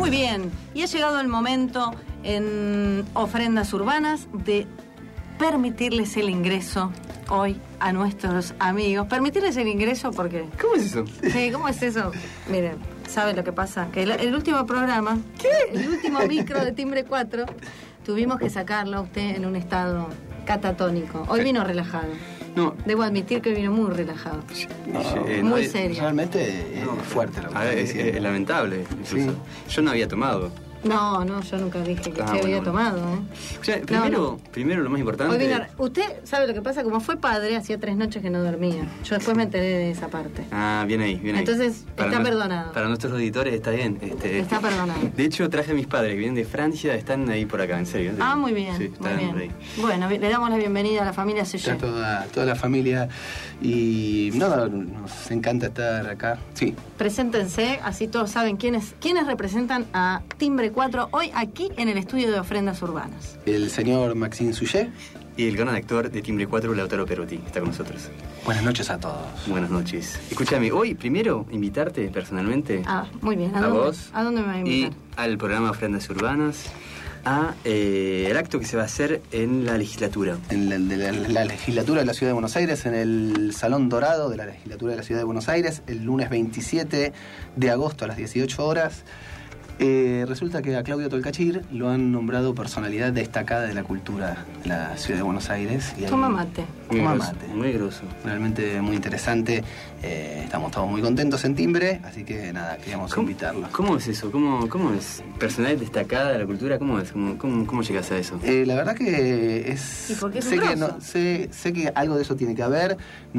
Muy bien, y ha llegado el momento en Ofrendas Urbanas de permitirles el ingreso hoy a nuestros amigos. Permitirles el ingreso porque... ¿Cómo es eso? Sí, ¿cómo es eso? Miren, ¿saben lo que pasa? Que el último programa, el último micro de Timbre 4, tuvimos que sacarlo a usted en un estado catatónico. Hoy vino relajado. No. Debo admitir que vino muy relajado. Muy serio. Realmente es fuerte lo que es lamentable. Incluso. Sí. Yo no había tomado. No, yo nunca dije que usted había tomado. O sea, primero lo más importante... Hoy vino, usted sabe lo que pasa, como fue padre, hacía 3 noches que no dormía. Yo después me enteré de esa parte. Ah, bien ahí. Entonces, está perdonado. Para nuestros auditores está bien. Está perdonado. De hecho, traje a mis padres que vienen de Francia, están ahí por acá, en serio. Ah, muy bien. Sí, muy bien. Ahí. Bueno, le damos la bienvenida a la familia Sellé. Está toda la familia y nos encanta estar acá. Sí. Preséntense, así todos saben quiénes representan a Timbre 4 hoy aquí en el estudio de Ofrendas Urbanas. El señor Maxime Souchet. Y el gran actor de Timbre 4, Lautaro Perotti, está con nosotros. Buenas noches a todos. Buenas noches. Escúchame, hoy primero invitarte personalmente. Ah, muy bien. ¿A vos? ¿A dónde me va a invitar? Y al programa Ofrendas Urbanas, a el acto que se va a hacer en la legislatura. En la legislatura de la Ciudad de Buenos Aires, en el Salón Dorado de la legislatura de la Ciudad de Buenos Aires, el lunes 27 de agosto a las 18 horas. Resulta que a Claudio Tolcachir lo han nombrado personalidad destacada de la cultura de la Ciudad de Buenos Aires. Y Toma mate. Toma mate. Muy grosso. Realmente muy interesante. Estamos todos muy contentos en Timbre, así que nada, queríamos invitarlo. ¿Cómo es eso? ¿Cómo es? ¿Personalidad destacada de la cultura? ¿Cómo es? ¿Cómo llegas a eso? La verdad que es... ¿Y por qué es sé que algo de eso tiene que haber.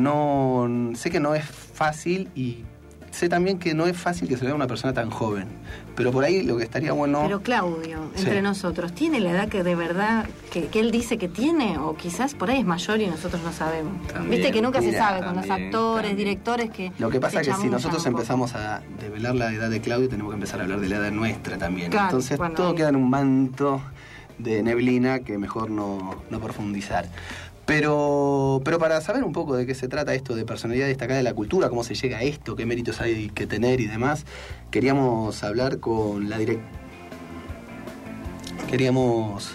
Sé que no es fácil y... Sé también que no es fácil que se vea una persona tan joven, pero por ahí lo que estaría bueno... Pero Claudio, entre nosotros, ¿tiene la edad que de verdad, que él dice que tiene? O quizás por ahí es mayor y nosotros no sabemos. También, viste que nunca se sabe con los actores, directores que... Lo que pasa es que si nosotros un poco. Empezamos a develar la edad de Claudio, tenemos que empezar a hablar de la edad nuestra también. Claro, entonces todo queda en un manto de neblina que mejor no profundizar. Pero para saber un poco de qué se trata esto de personalidad destacada de la cultura, cómo se llega a esto, qué méritos hay que tener y demás, queríamos hablar con la Queríamos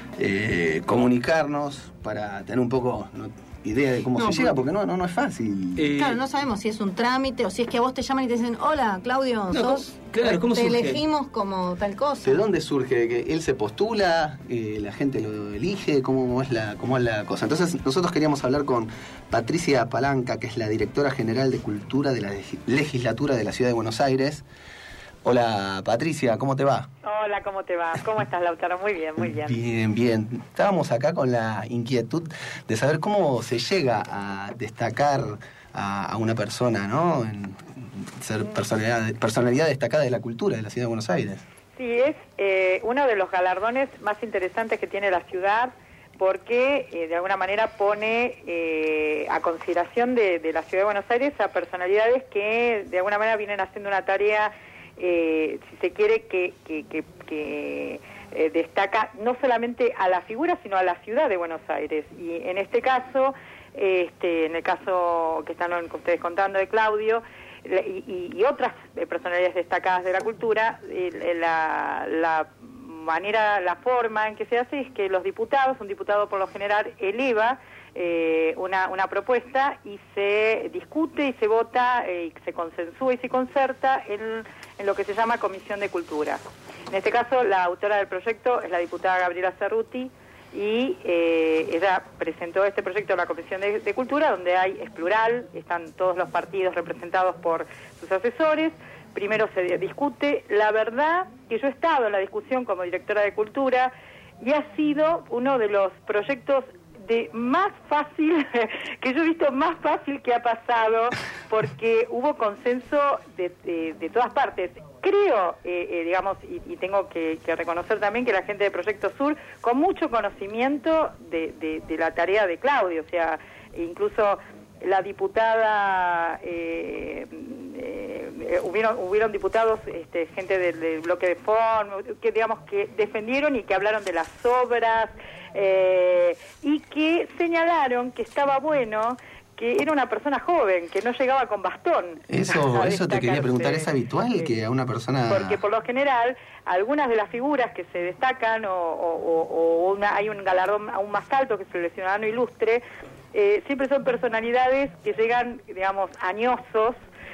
comunicarnos para tener un poco idea de cómo se llega, porque no es fácil. Claro, no sabemos si es un trámite o si es que a vos te llaman y te dicen, hola, Claudio, ¿cómo te surge? elegimos como tal cosa. ¿De dónde surge? ¿Que él se postula? ¿La gente lo elige? ¿Cómo es la cosa? Entonces nosotros queríamos hablar con Patricia Palanca, que es la directora general de Cultura de la Legislatura de la Ciudad de Buenos Aires. Hola Patricia, ¿cómo te va? Hola, ¿cómo te va? ¿Cómo estás, Lautaro? Muy bien, muy bien. Bien. Estábamos acá con la inquietud de saber cómo se llega a destacar a una persona, ¿no? En ser personalidad destacada de la cultura de la Ciudad de Buenos Aires. Sí, es uno de los galardones más interesantes que tiene la ciudad, porque de alguna manera pone a consideración de la Ciudad de Buenos Aires a personalidades que de alguna manera vienen haciendo una tarea, si se quiere, que destaca no solamente a la figura, sino a la ciudad de Buenos Aires. Y en este caso, en el caso que están ustedes contando de Claudio, y otras personalidades destacadas de la cultura, la forma en que se hace es que los diputados, un diputado por lo general eleva una propuesta y se discute y se vota y se consensúa y se concerta en lo que se llama Comisión de Cultura. En este caso, la autora del proyecto es la diputada Gabriela Cerruti y ella presentó este proyecto a la Comisión de Cultura, donde es plural, están todos los partidos representados por sus asesores. Primero se discute. La verdad que yo he estado en la discusión como directora de Cultura y ha sido uno de los proyectos más fácil, que yo he visto más fácil que ha pasado, porque hubo consenso de todas partes. Creo, digamos, y tengo que reconocer también que la gente de Proyecto Sur, con mucho conocimiento de la tarea de Claudio, o sea, incluso la diputada, hubieron diputados, gente del bloque de FON, que digamos que defendieron y que hablaron de las obras, y que señalaron que estaba bueno que era una persona joven, que no llegaba con bastón. Eso te quería preguntar, ¿es habitual que a una persona...? Porque por lo general, algunas de las figuras que se destacan, hay un galardón aún más alto, que es el Ciudadano Ilustre, siempre son personalidades que llegan, digamos, añosos,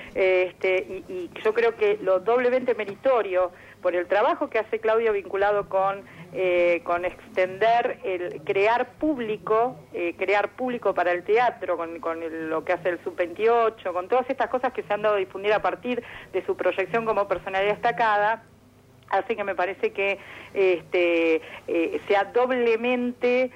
y yo creo que lo doblemente meritorio por el trabajo que hace Claudio vinculado con extender crear público para el teatro, con lo que hace el Sub-28, con todas estas cosas que se han dado a difundir a partir de su proyección como personalidad destacada. Así que me parece que sea doblemente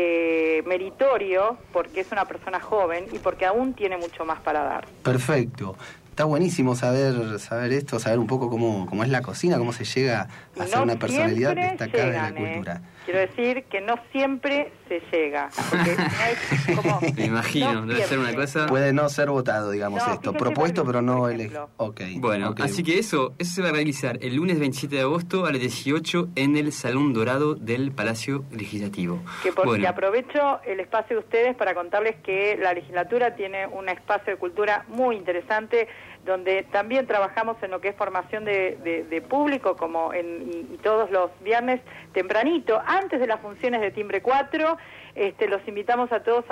meritorio, porque es una persona joven y porque aún tiene mucho más para dar. Perfecto. Está buenísimo saber esto, saber un poco cómo es la cocina, cómo se llega a ser una personalidad destacada de la cultura. Quiero decir que no siempre se llega. Porque no es como, me imagino, debe ser una cosa... Puede no ser votado, digamos, esto. Propuesto, pero no elegido. Bueno, así que eso se va a realizar el lunes 27 de agosto a las 18 en el Salón Dorado del Palacio Legislativo. Que aprovecho el espacio de ustedes para contarles que la legislatura tiene un espacio de cultura muy interesante, donde también trabajamos en lo que es formación de público, y todos los viernes tempranito, antes de las funciones de Timbre 4, los invitamos a todos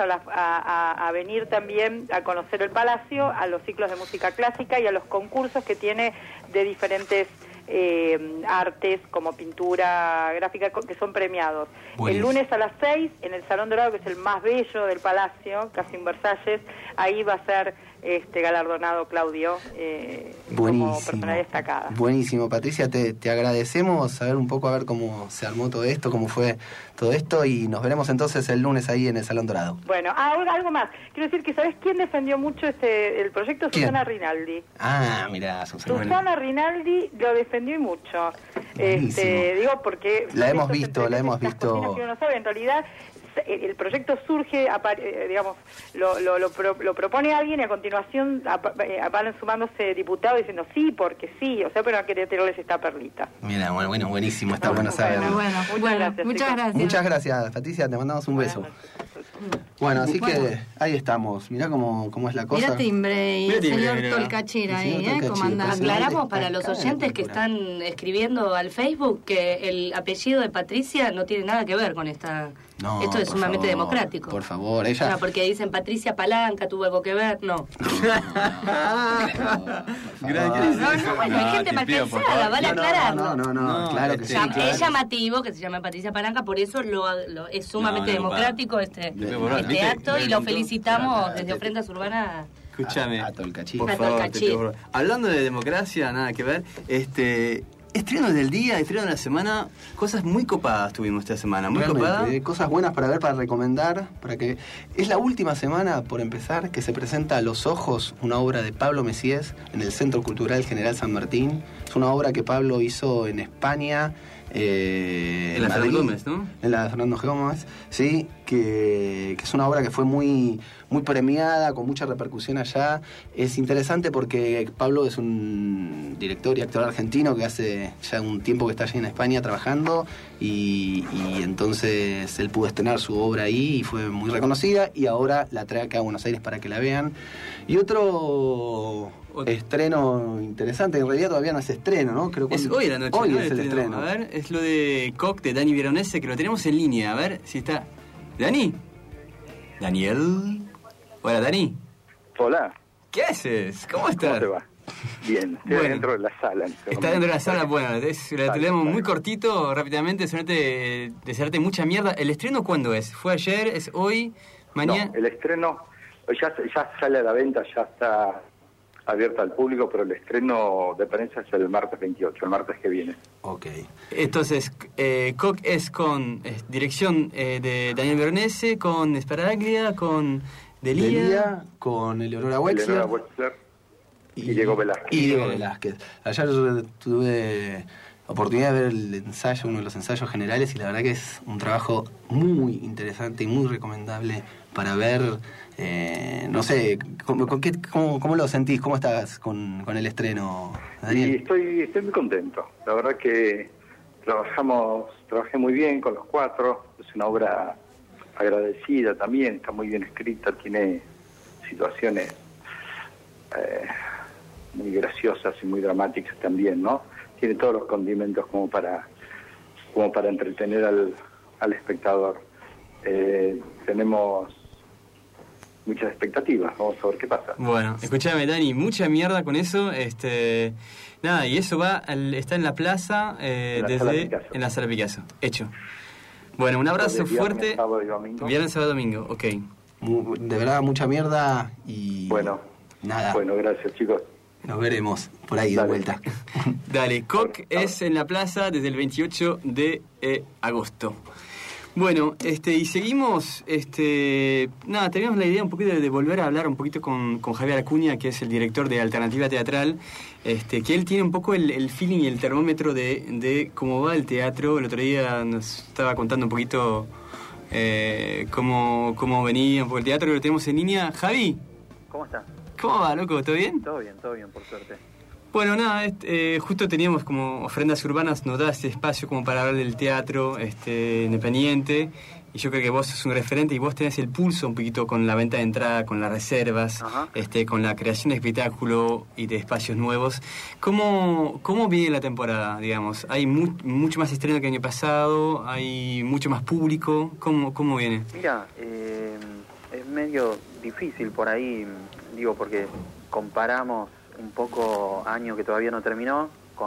a venir también a conocer el Palacio, a los ciclos de música clásica y a los concursos que tiene de diferentes artes como pintura gráfica, que son premiados. Buenísimo. El lunes a las 6 en el Salón Dorado, que es el más bello del Palacio, casi en Versalles, ahí va a ser galardonado Claudio como personalidad destacada. Buenísimo, Patricia, te agradecemos saber un poco, a ver cómo se armó todo esto, cómo fue todo esto, y nos veremos entonces el lunes ahí en el Salón Dorado. Bueno, algo más. Quiero decir que, ¿sabés quién defendió mucho el proyecto? ¿Quién? Susana Rinaldi. Mirá, Susana Rinaldi lo defendió mucho. Digo, porque... La hemos visto. Que uno sabe, en realidad... El proyecto surge, digamos, lo propone alguien y a continuación van sumándose diputados diciendo sí, porque sí, pero no quería tirarles esta perlita. Mira, bueno, buenísimo, está bueno saberlo. Muchas gracias. Muchas gracias, Patricia, te mandamos un beso. Bueno, así que ahí estamos, mirá cómo es la cosa. Mira Timbre y el señor Tolcachir ahí, comandante. Aclaramos para los oyentes que están escribiendo al Facebook que el apellido de Patricia no tiene nada que ver con esta... No, esto es sumamente democrático. Por favor, ella... No, porque dicen Patricia Palanca, tuvo algo que ver, no. Bueno, hay gente mal pensada, vale aclararlo. No, claro que sí. Es llamativo que se llame Patricia Palanca, por eso es sumamente democrático este acto, y lo felicitamos desde Ofrendas Urbanas. Escúchame, a Tolcachir. Por favor, hablando de democracia, nada que ver, estreno del día, estreno de la semana, cosas muy copadas tuvimos esta semana, muy copadas. Cosas buenas para ver, para recomendar, es la última semana, por empezar, que se presenta A los Ojos, una obra de Pablo Messiés en el Centro Cultural General San Martín. Es una obra que Pablo hizo en España, en la Fernando Gómez, ¿no? En la Fernando Gómez, sí, que es una obra que fue muy premiada, con mucha repercusión allá. Es interesante porque Pablo es un director y actor argentino que hace ya un tiempo que está allí en España trabajando, y entonces él pudo estrenar su obra ahí y fue muy reconocida, y ahora la trae acá a Buenos Aires para que la vean. Y otro estreno interesante, en realidad todavía no es estreno, ¿no? Creo que es hoy la noche. Hoy es el estreno. A ver, es lo de Coq de Dani Veronese, que lo tenemos en línea. A ver si está... ¿Dani? ¿Daniel? Hola, Dani. Hola. ¿Qué haces? ¿Cómo estás? ¿Cómo te va? Bien, estoy dentro de la sala. Está dentro de la sala, bueno, la tenemos muy cortito, rápidamente, desearte mucha mierda. ¿El estreno cuándo es? ¿Fue ayer? ¿Es hoy? ¿Mañana? No, el estreno ya sale a la venta, ya está abierta al público, pero el estreno de prensa es el martes 28, el martes que viene. Ok. Entonces, Coq es con dirección de Daniel Veronese, con Sparaglia, con Delia, con Eleonora Wexler y Diego Velázquez. Ayer yo tuve oportunidad de ver el ensayo, uno de los ensayos generales, y la verdad que es un trabajo muy interesante y muy recomendable para ver. No sé, ¿cómo lo sentís? ¿Cómo estás con el estreno, Daniel? Y estoy muy contento. La verdad que trabajé muy bien con los cuatro. Es una obra agradecida también, está muy bien escrita, tiene situaciones muy graciosas y muy dramáticas también, ¿no? Tiene todos los condimentos como para entretener al espectador. Tenemos muchas expectativas, vamos a ver qué pasa. Bueno, escuchame, Dani, mucha mierda con eso, nada, y eso está en la plaza, en la Sala Picasso, hecho. Bueno, un abrazo fuerte. Viernes, sábado y domingo, ok. De verdad, mucha mierda y... Bueno, nada. Bueno, gracias, chicos. Nos veremos por ahí de vuelta. Dale, COC es en la plaza desde el 28 de agosto. Bueno, y seguimos, nada, teníamos la idea un poquito de volver a hablar un poquito con Javier Acuña, que es el director de Alternativa Teatral, que él tiene un poco el feeling y el termómetro de cómo va el teatro. El otro día nos estaba contando un poquito cómo venía un poco el teatro, que lo tenemos en línea. Javi. ¿Cómo estás? ¿Cómo va, loco? ¿Todo bien? Todo bien, por suerte. Bueno, nada, justo teníamos como Ofrendas Urbanas, nos da este espacio como para hablar del teatro independiente, y yo creo que vos sos un referente y vos tenés el pulso un poquito con la venta de entrada, con las reservas, con la creación de espectáculo y de espacios nuevos. ¿Cómo viene la temporada, digamos? ¿Hay mucho más estreno que el año pasado? ¿Hay mucho más público? ¿Cómo viene? Mira, es medio difícil por ahí, digo, porque comparamos un poco año que todavía no terminó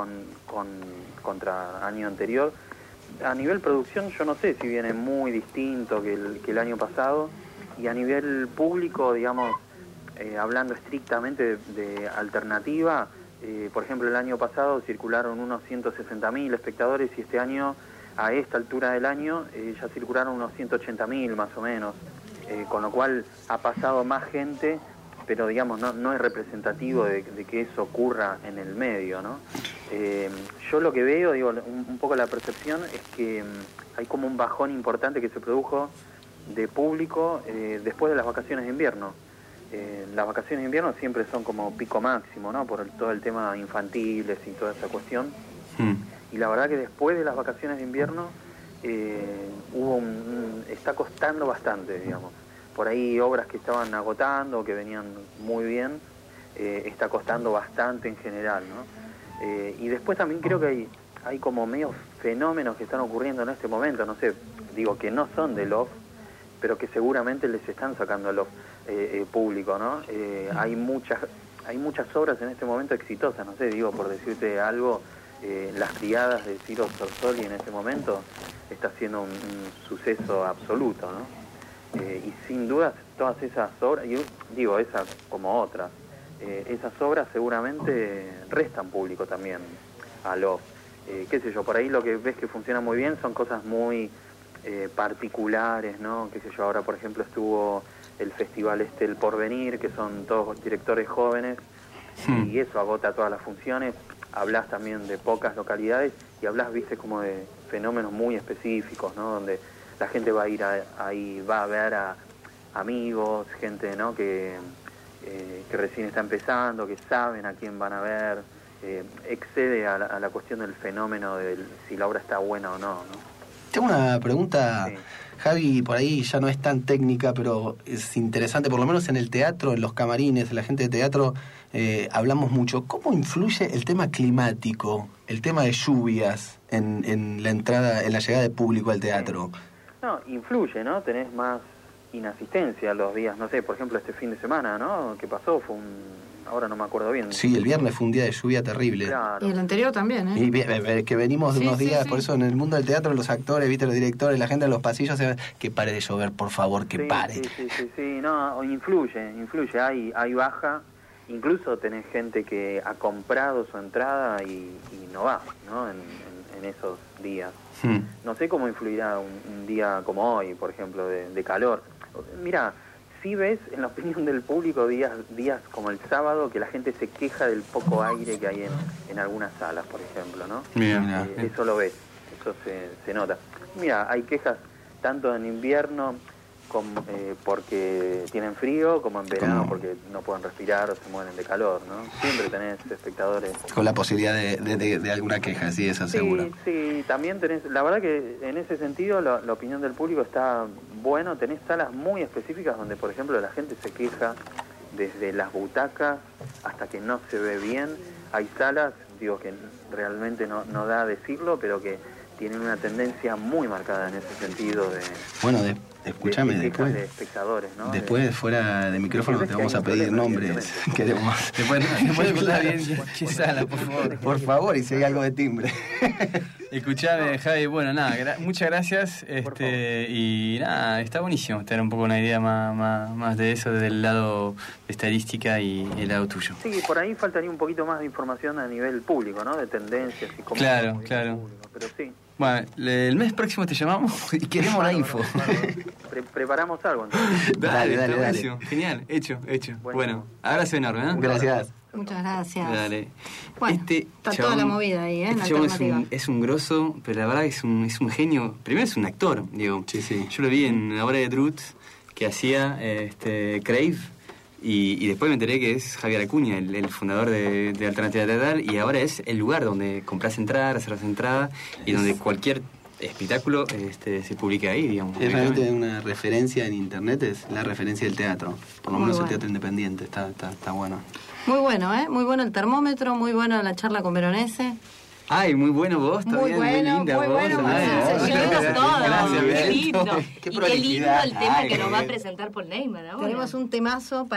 contra año anterior. A nivel producción yo no sé si viene muy distinto que el año pasado, y a nivel público, digamos, hablando estrictamente de alternativa, por ejemplo, el año pasado circularon unos 160.000 espectadores y este año, a esta altura del año, ya circularon unos 180.000 más o menos, con lo cual ha pasado más gente, pero digamos no es representativo de que eso ocurra en el medio, ¿no? Yo lo que veo, digo, un poco la percepción es que hay como un bajón importante que se produjo de público después de las vacaciones de invierno. Las vacaciones de invierno siempre son como pico máximo, ¿no? Por todo el tema infantiles y toda esa cuestión. Y la verdad que después de las vacaciones de invierno está costando bastante, digamos. Por ahí obras que estaban agotando, que venían muy bien, está costando bastante en general, ¿no? Y después también creo que hay como medios fenómenos que están ocurriendo en este momento, no sé, digo que no son del off, pero que seguramente les están sacando el off público, ¿no? Hay muchas obras en este momento exitosas, no sé, digo, por decirte algo, Las Criadas de Ciro Sorsoli en este momento está siendo un suceso absoluto, ¿no? Y sin duda todas esas obras, yo digo esas como otras, esas obras seguramente restan público también a los, qué sé yo, por ahí lo que ves que funciona muy bien son cosas muy particulares, ¿no? Qué sé yo, ahora por ejemplo estuvo el festival El Porvenir, que son todos directores jóvenes, y eso agota todas las funciones. Hablas también de pocas localidades y hablas, viste, como de fenómenos muy específicos, ¿no? Donde la gente va a ir ahí, va a ver a amigos, gente, ¿no? Que recién está empezando, que saben a quién van a ver, excede a la cuestión del fenómeno de si la obra está buena o no, ¿no? Tengo una pregunta, sí. Javi, por ahí ya no es tan técnica, pero es interesante, por lo menos en el teatro, en los camarines, la gente de teatro, hablamos mucho. ¿Cómo influye el tema climático, el tema de lluvias en la entrada, en la llegada de público al teatro? No, influye, ¿no? Tenés más inasistencia los días, no sé, por ejemplo este fin de semana, ¿no? ¿Qué pasó? Ahora no me acuerdo bien. Sí, el viernes fue un día de lluvia terrible. Claro. Y el anterior también, ¿eh? Y que venimos de unos días, sí. Por eso en el mundo del teatro, los actores, viste, los directores, la gente en los pasillos, que pare de llover, por favor, que pare. Sí, no, influye, hay baja, incluso tenés gente que ha comprado su entrada y no va, ¿no? En esos días. No sé cómo influirá un día como hoy, por ejemplo, de calor. Mira, sí ves en la opinión del público días como el sábado que la gente se queja del poco aire que hay en algunas salas, por ejemplo, ¿no? Mira. Eso lo ves, eso se nota. Mira, hay quejas tanto en invierno porque tienen frío, como en verano porque no pueden respirar o se mueren de calor, ¿no? Siempre tenés espectadores. Con la posibilidad de alguna queja, sí, eso seguro. Sí, también tenés, la verdad que en ese sentido la opinión del público está bueno, tenés salas muy específicas donde, por ejemplo, la gente se queja desde las butacas hasta que no se ve bien. Hay salas, digo, que realmente no da a decirlo, pero que tienen una tendencia muy marcada en ese sentido de... Bueno, escúchame, después de espectadores, ¿no? Después, fuera de micrófono, te vamos a pedir nombres. Queremos. Después escuchar bien qué sala, por favor. Por favor, y si hay algo de timbre. Escuchame, Javi, bueno, nada, muchas gracias. Y nada, está buenísimo tener un poco una idea más de eso, del lado de estadística y el lado tuyo. Sí, por ahí faltaría un poquito más de información a nivel público, ¿no? De tendencias y cómo... Claro. Público, pero sí. Bueno, el mes próximo te llamamos y queremos la info. Preparamos algo, entonces. Dale. Genial, hecho. Bueno, abrazo enorme, ¿eh? Gracias. Muchas gracias. Dale. Bueno, está toda la movida ahí, ¿eh? Este chabón es un grosso, pero la verdad es un genio. Primero es un actor, digo. Sí. Yo lo vi en la obra de Druth que hacía Crave. Y después me enteré que es Javier Acuña, el fundador de Alternativa Teatral, y ahora es el lugar donde compras entradas, reservas entradas, y donde cualquier espectáculo se publica ahí, digamos. Es realmente una referencia en internet, es la referencia del teatro, por lo menos el teatro independiente, está bueno. Muy bueno, muy bueno el termómetro, muy bueno la charla con Veronese. Ay, muy bueno vos también, muy linda vos. Gracias, qué lindo. Qué y qué lindo el tema Ay, que nos va a presentar Paul Neyman ahora. Tenemos un temazo para